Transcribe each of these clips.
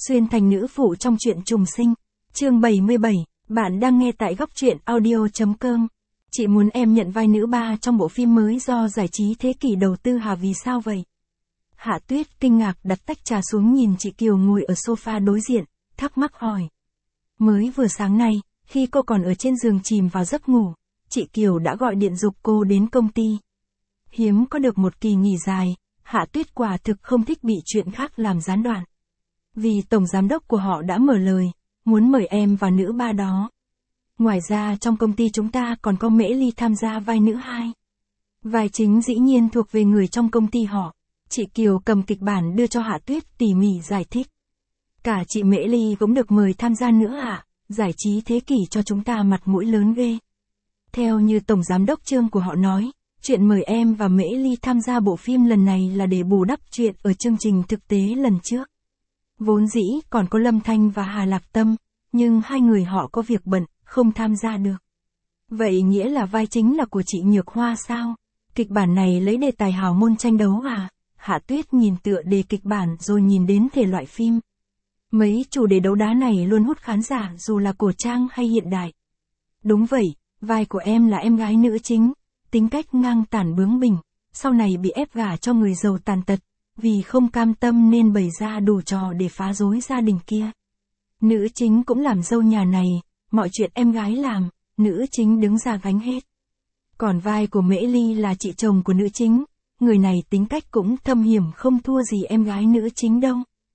xuyên thành nữ phụ trong truyện trùng sinh. Chương 77, bạn đang nghe tại góc truyện audio.com. Chị muốn em nhận vai nữ ba trong bộ phim mới do Giải trí Thế Kỷ đầu tư hả, vì sao vậy? Hạ Tuyết kinh ngạc đặt tách trà xuống nhìn chị Kiều ngồi ở sofa đối diện, thắc mắc hỏi. Mới vừa sáng nay, khi cô còn ở trên giường chìm vào giấc ngủ, chị Kiều đã gọi điện giục cô đến công ty. Hiếm có được một kỳ nghỉ dài, Hạ Tuyết quả thực không thích bị chuyện khác làm gián đoạn. Vì tổng giám đốc của họ đã mở lời, muốn mời em vào nữ ba đó. Ngoài ra trong công ty chúng ta còn có Mễ Ly tham gia vai nữ 2. Vai chính dĩ nhiên thuộc về người trong công ty họ. Chị Kiều cầm kịch bản đưa cho Hạ Tuyết tỉ mỉ giải thích. Cả chị Mễ Ly cũng được mời tham gia nữa ạ, Giải trí Thế Kỷ cho chúng ta mặt mũi lớn ghê. Theo như tổng giám đốc Trương của họ nói, chuyện mời em và Mễ Ly tham gia bộ phim lần này là để bù đắp chuyện ở chương trình thực tế lần trước. Vốn dĩ còn có Lâm Thanh và Hà Lạc Tâm, nhưng hai người họ có việc bận, không tham gia được. Vậy nghĩa là vai chính là của chị Nhược Hoa sao? Kịch bản này lấy đề tài hào môn tranh đấu à? Hạ Tuyết nhìn tựa đề kịch bản rồi nhìn đến thể loại phim. Mấy chủ đề đấu đá này luôn hút khán giả dù là cổ trang hay hiện đại. Đúng vậy, vai của em là em gái nữ chính, tính cách ngang tàn bướng bỉnh, sau này bị ép gả cho người giàu tàn tật, vì không cam tâm nên bày ra đủ trò để phá rối gia đình kia. Nữ chính cũng làm dâu nhà này, mọi chuyện em gái làm, nữ chính đứng ra gánh hết. Còn vai của Mễ Ly là chị chồng của nữ chính, người này tính cách cũng thâm hiểm không thua gì em gái nữ chính đâu.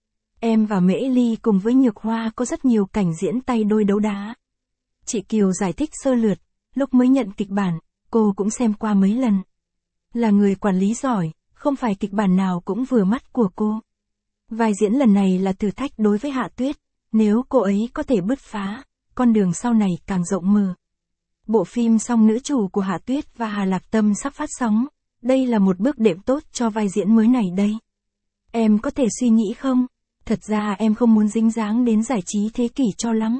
Em và Mễ Ly cùng với Nhược Hoa có rất nhiều cảnh diễn tay đôi đấu đá. Chị Kiều giải thích sơ lược, lúc mới nhận kịch bản, cô cũng xem qua mấy lần. Là người quản lý giỏi, không phải kịch bản nào cũng vừa mắt của cô. Vai diễn lần này là thử thách đối với Hạ Tuyết, nếu cô ấy có thể bứt phá, con đường sau này càng rộng mở. Bộ phim Song Nữ Chủ của Hạ Tuyết và Hà Lạc Tâm sắp phát sóng, đây là một bước đệm tốt cho vai diễn mới này đây. Em có thể suy nghĩ không? Thật ra em không muốn dính dáng đến Giải trí Thế Kỷ cho lắm.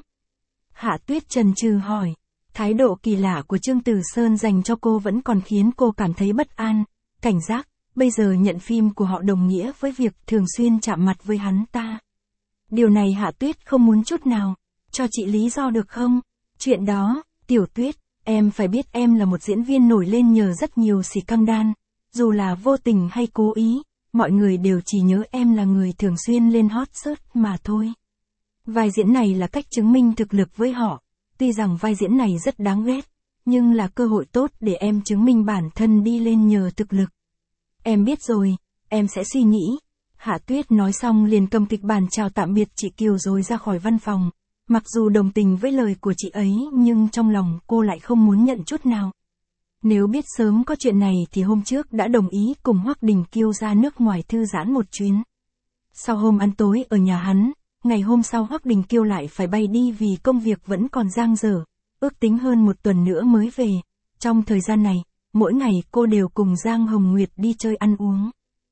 Hạ Tuyết chần chừ hỏi, thái độ kỳ lạ của Trương Tử Sơn dành cho cô vẫn còn khiến cô cảm thấy bất an, cảnh giác, bây giờ nhận phim của họ đồng nghĩa với việc thường xuyên chạm mặt với hắn ta. Điều này Hạ Tuyết không muốn chút nào, cho chị lý do được không? Chuyện đó, Tiểu Tuyết, em phải biết em là một diễn viên nổi lên nhờ rất nhiều scandal, dù là vô tình hay cố ý, mọi người đều chỉ nhớ em là người thường xuyên lên hot search mà thôi. Vai diễn này là cách chứng minh thực lực với họ, tuy rằng vai diễn này rất đáng ghét, nhưng là cơ hội tốt để em chứng minh bản thân đi lên nhờ thực lực. Em biết rồi, em sẽ suy nghĩ. Hạ Tuyết nói xong liền cầm kịch bản chào tạm biệt chị Kiều rồi ra khỏi văn phòng. Mặc dù đồng tình với lời của chị ấy nhưng trong lòng cô lại không muốn nhận chút nào. Nếu biết sớm có chuyện này thì hôm trước đã đồng ý cùng Hoắc Đình Kiêu ra nước ngoài thư giãn một chuyến. Sau hôm ăn tối ở nhà hắn, ngày hôm sau Hoắc Đình Kiêu lại phải bay đi vì công việc vẫn còn dang dở, ước tính hơn một tuần nữa mới về. Trong thời gian này, mỗi ngày cô đều cùng Giang Hồng Nguyệt đi chơi ăn uống.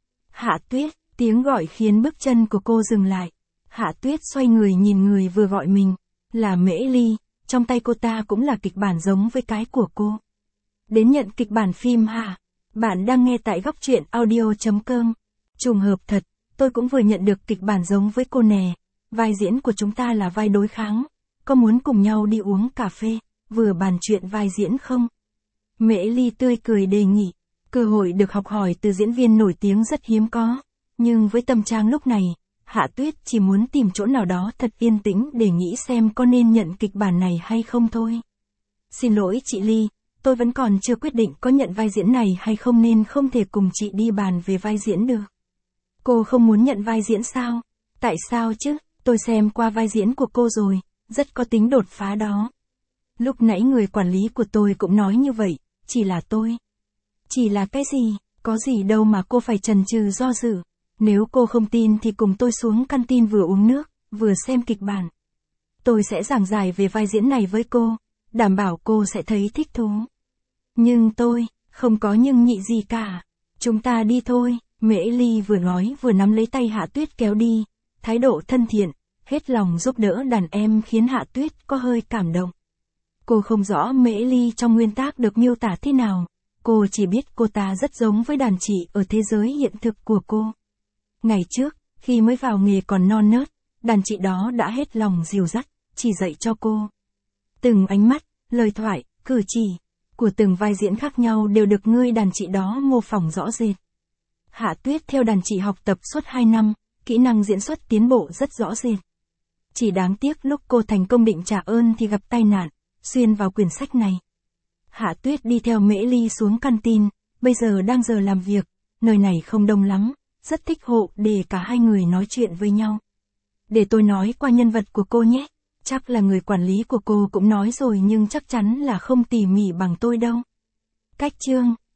Hạ Tuyết, tiếng gọi khiến bước chân của cô dừng lại. Hạ Tuyết xoay người nhìn người vừa gọi mình, là Mễ Ly, trong tay cô ta cũng là kịch bản giống với cái của cô. Đến nhận kịch bản phim hả? Bạn đang nghe tại góc truyện audio.com. Trùng hợp thật, tôi cũng vừa nhận được kịch bản giống với cô nè. Vai diễn của chúng ta là vai đối kháng, có muốn cùng nhau đi uống cà phê, vừa bàn chuyện vai diễn không? Mễ Ly tươi cười đề nghị, cơ hội được học hỏi từ diễn viên nổi tiếng rất hiếm có, nhưng với tâm trạng lúc này, Hạ Tuyết chỉ muốn tìm chỗ nào đó thật yên tĩnh để nghĩ xem có nên nhận kịch bản này hay không thôi. Xin lỗi chị Ly, tôi vẫn còn chưa quyết định có nhận vai diễn này hay không nên không thể cùng chị đi bàn về vai diễn được. Cô không muốn nhận vai diễn sao? Tại sao chứ? Tôi xem qua vai diễn của cô rồi, rất có tính đột phá đó. Lúc nãy người quản lý của tôi cũng nói như vậy, chỉ là tôi. Chỉ là cái gì? Có gì đâu mà cô phải chần chừ do dự. Nếu cô không tin thì cùng tôi xuống canteen vừa uống nước, vừa xem kịch bản. Tôi sẽ giảng giải về vai diễn này với cô, đảm bảo cô sẽ thấy thích thú. Nhưng tôi, không có nhưng nhị gì cả. Chúng ta đi thôi, Mễ Ly vừa nói vừa nắm lấy tay Hạ Tuyết kéo đi, thái độ thân thiện, hết lòng giúp đỡ đàn em khiến Hạ Tuyết có hơi cảm động. Cô không rõ Mễ Ly trong nguyên tác được miêu tả thế nào, cô chỉ biết cô ta rất giống với đàn chị ở thế giới hiện thực của cô. Ngày trước, khi mới vào nghề còn non nớt, đàn chị đó đã hết lòng dìu dắt, chỉ dạy cho cô. Từng ánh mắt, lời thoại, cử chỉ của từng vai diễn khác nhau đều được người đàn chị đó mô phỏng rõ rệt. Hạ Tuyết theo đàn chị học tập suốt 2 năm, kỹ năng diễn xuất tiến bộ rất rõ rệt. Chỉ đáng tiếc lúc cô thành công định trả ơn thì gặp tai nạn, xuyên vào quyển sách này. Hạ Tuyết đi theo Mễ Ly xuống canteen, bây giờ đang giờ làm việc, nơi này không đông lắm, rất thích hộ để cả hai người nói chuyện với nhau. Để tôi nói qua nhân vật của cô nhé, chắc là người quản lý của cô cũng nói rồi nhưng chắc chắn là không tỉ mỉ bằng tôi đâu. Cách chương